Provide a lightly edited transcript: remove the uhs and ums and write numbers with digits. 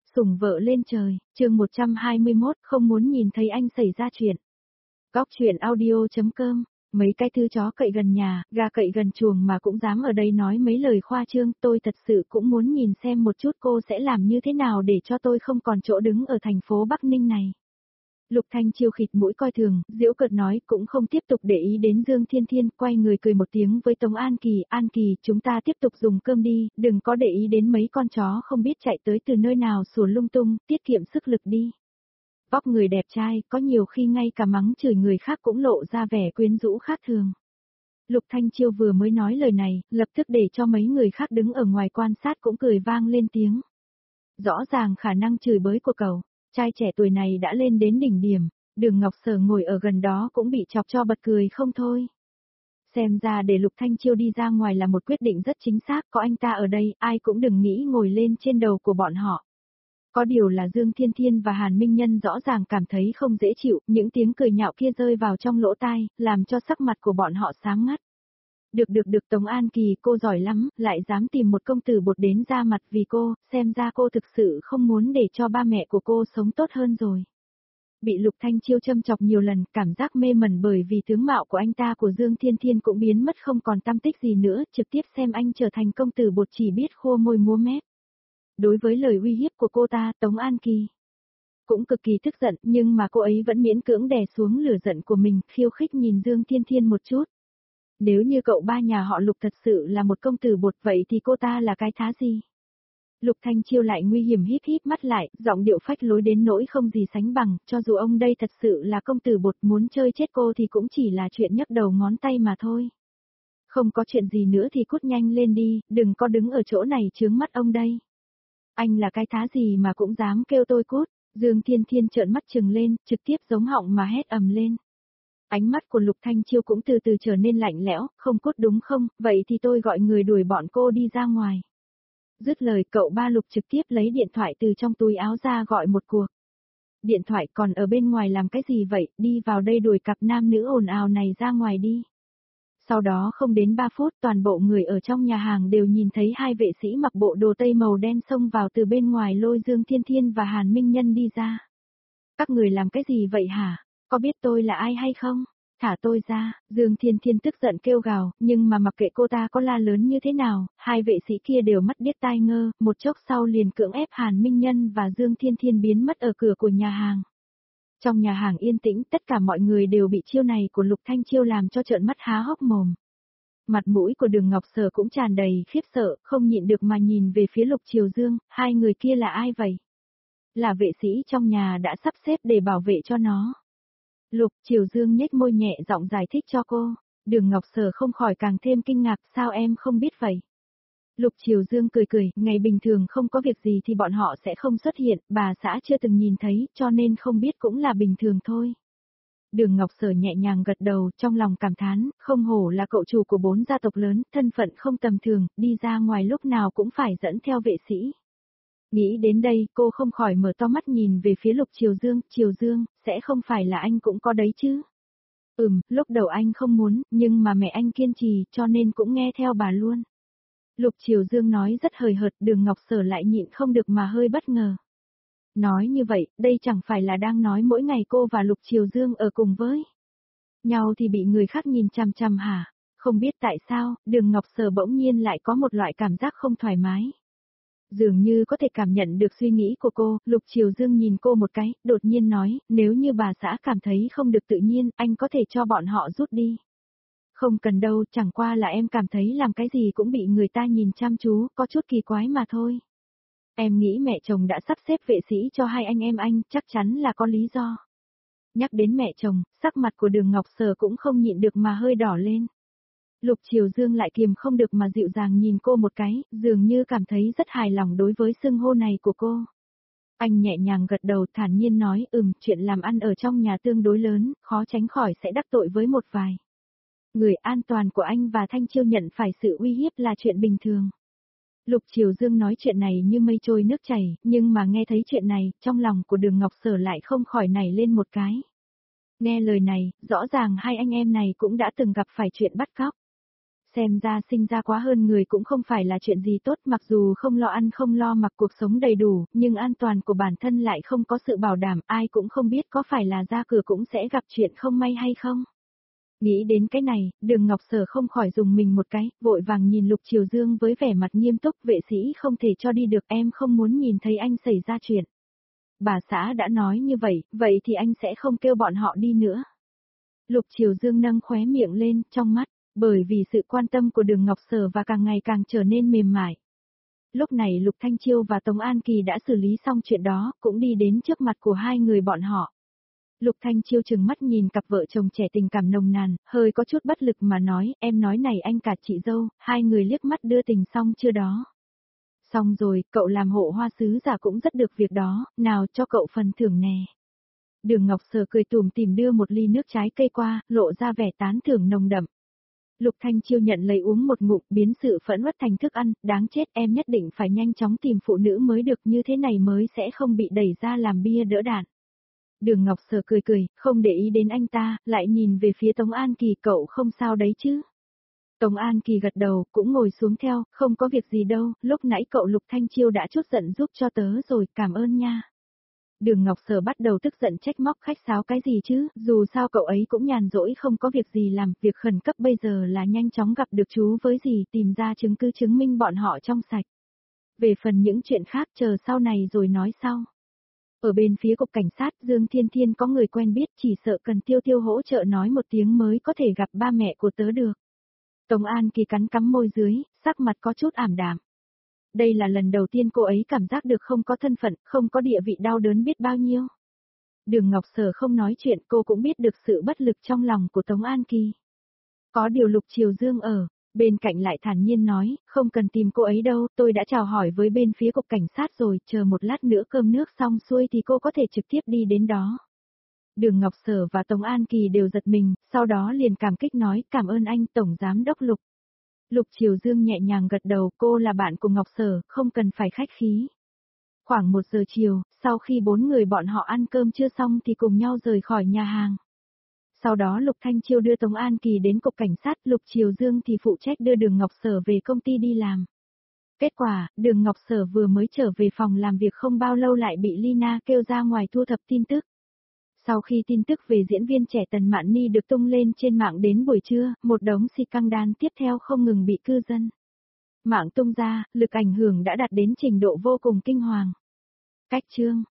Sủng vợ lên trời, chương 121, không muốn nhìn thấy anh xảy ra chuyện. Góc chuyện audio.com, mấy cái thứ chó cậy gần nhà, gà cậy gần chuồng mà cũng dám ở đây nói mấy lời khoa trương, tôi thật sự cũng muốn nhìn xem một chút cô sẽ làm như thế nào để cho tôi không còn chỗ đứng ở thành phố Bắc Ninh này. Lục Thanh Chiêu khịt mũi coi thường, giễu cợt nói cũng không tiếp tục để ý đến Dương Thiên Thiên, quay người cười một tiếng với Tống An Kỳ, chúng ta tiếp tục dùng cơm đi, đừng có để ý đến mấy con chó không biết chạy tới từ nơi nào sủa lung tung, tiết kiệm sức lực đi. Vóc người đẹp trai, có nhiều khi ngay cả mắng chửi người khác cũng lộ ra vẻ quyến rũ khác thường. Lục Thanh Chiêu vừa mới nói lời này, lập tức để cho mấy người khác đứng ở ngoài quan sát cũng cười vang lên tiếng. Rõ ràng khả năng chửi bới của cậu. Trai trẻ tuổi này đã lên đến đỉnh điểm, Đường Ngọc Sở ngồi ở gần đó cũng bị chọc cho bật cười không thôi. Xem ra để Lục Thanh Chiêu đi ra ngoài là một quyết định rất chính xác, có anh ta ở đây, ai cũng đừng nghĩ ngồi lên trên đầu của bọn họ. Có điều là Dương Thiên Thiên và Hàn Minh Nhân rõ ràng cảm thấy không dễ chịu, những tiếng cười nhạo kia rơi vào trong lỗ tai, làm cho sắc mặt của bọn họ sáng ngắt. Được Tống An Kỳ, cô giỏi lắm, lại dám tìm một công tử bột đến ra mặt vì cô, xem ra cô thực sự không muốn để cho ba mẹ của cô sống tốt hơn rồi. Bị Lục Thanh Chiêu châm chọc nhiều lần, cảm giác mê mẩn bởi vì tướng mạo của anh ta của Dương Thiên Thiên cũng biến mất không còn tăm tích gì nữa, trực tiếp xem anh trở thành công tử bột chỉ biết khô môi múa mép. Đối với lời uy hiếp của cô ta, Tống An Kỳ cũng cực kỳ tức giận, nhưng mà cô ấy vẫn miễn cưỡng đè xuống lửa giận của mình, khiêu khích nhìn Dương Thiên Thiên một chút. Nếu như cậu ba nhà họ Lục thật sự là một công tử bột vậy thì cô ta là cái thá gì? Lục Thanh Chiêu lại nguy hiểm híp mắt lại, giọng điệu phách lối đến nỗi không gì sánh bằng, cho dù ông đây thật sự là công tử bột muốn chơi chết cô thì cũng chỉ là chuyện nhấc đầu ngón tay mà thôi. Không có chuyện gì nữa thì cút nhanh lên đi, đừng có đứng ở chỗ này chướng mắt ông đây. Anh là cái thá gì mà cũng dám kêu tôi cút, Dương Thiên Thiên trợn mắt trừng lên, trực tiếp giống họng mà hét ầm lên. Ánh mắt của Lục Thanh Chiêu cũng từ từ trở nên lạnh lẽo, không cút đúng không, vậy thì tôi gọi người đuổi bọn cô đi ra ngoài. Dứt lời cậu ba Lục trực tiếp lấy điện thoại từ trong túi áo ra gọi một cuộc. Điện thoại còn ở bên ngoài làm cái gì vậy, đi vào đây đuổi cặp nam nữ ồn ào này ra ngoài đi. Sau đó không đến 3 phút toàn bộ người ở trong nhà hàng đều nhìn thấy hai vệ sĩ mặc bộ đồ tây màu đen xông vào từ bên ngoài lôi Dương Thiên Thiên và Hàn Minh Nhân đi ra. Các người làm cái gì vậy hả? Có biết tôi là ai hay không? Thả tôi ra, Dương Thiên Thiên tức giận kêu gào, nhưng mà mặc kệ cô ta có la lớn như thế nào, hai vệ sĩ kia đều mắt điếc tai ngơ, một chốc sau liền cưỡng ép Hàn Minh Nhân và Dương Thiên Thiên biến mất ở cửa của nhà hàng. Trong nhà hàng yên tĩnh, tất cả mọi người đều bị chiêu này của Lục Thanh Chiêu làm cho trợn mắt há hốc mồm. Mặt mũi của Đường Ngọc Sở cũng tràn đầy khiếp sợ, không nhịn được mà nhìn về phía Lục Triều Dương, hai người kia là ai vậy? Là vệ sĩ trong nhà đã sắp xếp để bảo vệ cho nó. Lục Triều Dương nhếch môi nhẹ giọng giải thích cho cô, Đường Ngọc Sở không khỏi càng thêm kinh ngạc, sao em không biết vậy? Lục Triều Dương cười, ngày bình thường không có việc gì thì bọn họ sẽ không xuất hiện, bà xã chưa từng nhìn thấy, cho nên không biết cũng là bình thường thôi. Đường Ngọc Sở nhẹ nhàng gật đầu, trong lòng cảm thán, không hổ là cậu chủ của 4 gia tộc lớn, thân phận không tầm thường, đi ra ngoài lúc nào cũng phải dẫn theo vệ sĩ. Nghĩ đến đây, cô không khỏi mở to mắt nhìn về phía Lục Triều Dương, sẽ không phải là anh cũng có đấy chứ? Lúc đầu anh không muốn, nhưng mà mẹ anh kiên trì, cho nên cũng nghe theo bà luôn. Lục Triều Dương nói rất hời hợt, Đường Ngọc Sở lại nhịn không được mà hơi bất ngờ. Nói như vậy, đây chẳng phải là đang nói mỗi ngày cô và Lục Triều Dương ở cùng với nhau thì bị người khác nhìn chằm chằm hả? Không biết tại sao, Đường Ngọc Sở bỗng nhiên lại có một loại cảm giác không thoải mái. Dường như có thể cảm nhận được suy nghĩ của cô, Lục Triều Dương nhìn cô một cái, đột nhiên nói, nếu như bà xã cảm thấy không được tự nhiên, anh có thể cho bọn họ rút đi. Không cần đâu, chẳng qua là em cảm thấy làm cái gì cũng bị người ta nhìn chăm chú, có chút kỳ quái mà thôi. Em nghĩ mẹ chồng đã sắp xếp vệ sĩ cho hai anh em anh, chắc chắn là có lý do. Nhắc đến mẹ chồng, sắc mặt của Đường Ngọc Sở cũng không nhịn được mà hơi đỏ lên. Lục Triều Dương lại kiềm không được mà dịu dàng nhìn cô một cái, dường như cảm thấy rất hài lòng đối với xưng hô này của cô. Anh nhẹ nhàng gật đầu thản nhiên nói, chuyện làm ăn ở trong nhà tương đối lớn, khó tránh khỏi sẽ đắc tội với một vài người, an toàn của anh và Thanh Chiêu nhận phải sự uy hiếp là chuyện bình thường. Lục Triều Dương nói chuyện này như mây trôi nước chảy, nhưng mà nghe thấy chuyện này, trong lòng của Đường Ngọc Sở lại không khỏi nảy lên một cái. Nghe lời này, rõ ràng hai anh em này cũng đã từng gặp phải chuyện bắt cóc. Xem ra sinh ra quá hơn người cũng không phải là chuyện gì tốt, mặc dù không lo ăn không lo mặc cuộc sống đầy đủ, nhưng an toàn của bản thân lại không có sự bảo đảm, ai cũng không biết có phải là ra cửa cũng sẽ gặp chuyện không may hay không. Nghĩ đến cái này, Đường Ngọc Sở không khỏi dùng mình một cái, vội vàng nhìn Lục Triều Dương với vẻ mặt nghiêm túc, vệ sĩ không thể cho đi được, em không muốn nhìn thấy anh xảy ra chuyện. Bà xã đã nói như vậy thì anh sẽ không kêu bọn họ đi nữa. Lục Triều Dương nâng khóe miệng lên, trong mắt, bởi vì sự quan tâm của Đường Ngọc Sở và càng ngày càng trở nên mềm mại. Lúc này Lục Thanh Chiêu và Tống An Kỳ đã xử lý xong chuyện đó, cũng đi đến trước mặt của hai người bọn họ. Lục Thanh Chiêu trừng mắt nhìn cặp vợ chồng trẻ tình cảm nồng nàn, hơi có chút bất lực mà nói, em nói này anh cả chị dâu, hai người liếc mắt đưa tình xong chưa đó. Xong rồi, cậu làm hộ hoa sứ giả cũng rất được việc đó, nào cho cậu phần thưởng nè. Đường Ngọc Sở cười tủm tỉm đưa một ly nước trái cây qua, lộ ra vẻ tán thưởng nồng đậm. Lục Thanh Chiêu nhận lấy uống một ngụm, biến sự phẫn uất thành thức ăn, đáng chết, em nhất định phải nhanh chóng tìm phụ nữ mới được, như thế này mới sẽ không bị đẩy ra làm bia đỡ đạn. Đường Ngọc Sở cười cười, không để ý đến anh ta, lại nhìn về phía Tống An Kỳ, cậu không sao đấy chứ. Tống An Kỳ gật đầu, cũng ngồi xuống theo, không có việc gì đâu, lúc nãy cậu Lục Thanh Chiêu đã chút giận giúp cho tớ rồi, cảm ơn nha. Đường Ngọc Sở bắt đầu tức giận trách móc khách sáo cái gì chứ, dù sao cậu ấy cũng nhàn rỗi không có việc gì làm, việc khẩn cấp bây giờ là nhanh chóng gặp được chú với dì, tìm ra chứng cứ chứng minh bọn họ trong sạch. Về phần những chuyện khác chờ sau này rồi nói sau. Ở bên phía cục cảnh sát Dương Thiên Thiên có người quen biết, chỉ sợ cần Tiêu Tiêu hỗ trợ nói một tiếng mới có thể gặp ba mẹ của tớ được. Tống An Kỳ cắn cắm môi dưới, sắc mặt có chút ảm đạm. Đây là lần đầu tiên cô ấy cảm giác được không có thân phận, không có địa vị, đau đớn biết bao nhiêu. Đường Ngọc Sở không nói chuyện, cô cũng biết được sự bất lực trong lòng của Tống An Kỳ. Có điều Lục Triều Dương ở bên cạnh lại thản nhiên nói, không cần tìm cô ấy đâu, tôi đã chào hỏi với bên phía cục cảnh sát rồi, chờ một lát nữa cơm nước xong xuôi thì cô có thể trực tiếp đi đến đó. Đường Ngọc Sở và Tống An Kỳ đều giật mình, sau đó liền cảm kích nói, cảm ơn anh Tổng Giám Đốc Lục. Lục Triều Dương nhẹ nhàng gật đầu, cô là bạn của Ngọc Sở, không cần phải khách khí. Khoảng 1 giờ chiều, sau khi 4 người bọn họ ăn cơm chưa xong thì cùng nhau rời khỏi nhà hàng. Sau đó Lục Thanh Chiêu đưa Tống An Kỳ đến cục cảnh sát, Lục Triều Dương thì phụ trách đưa Đường Ngọc Sở về công ty đi làm. Kết quả, Đường Ngọc Sở vừa mới trở về phòng làm việc không bao lâu lại bị Lina kêu ra ngoài thu thập tin tức. Sau khi tin tức về diễn viên trẻ Tần Mạn Ni được tung lên trên mạng đến buổi trưa, một đống scandal tiếp theo không ngừng bị cư dân mạng tung ra, lực ảnh hưởng đã đạt đến trình độ vô cùng kinh hoàng. Cách chương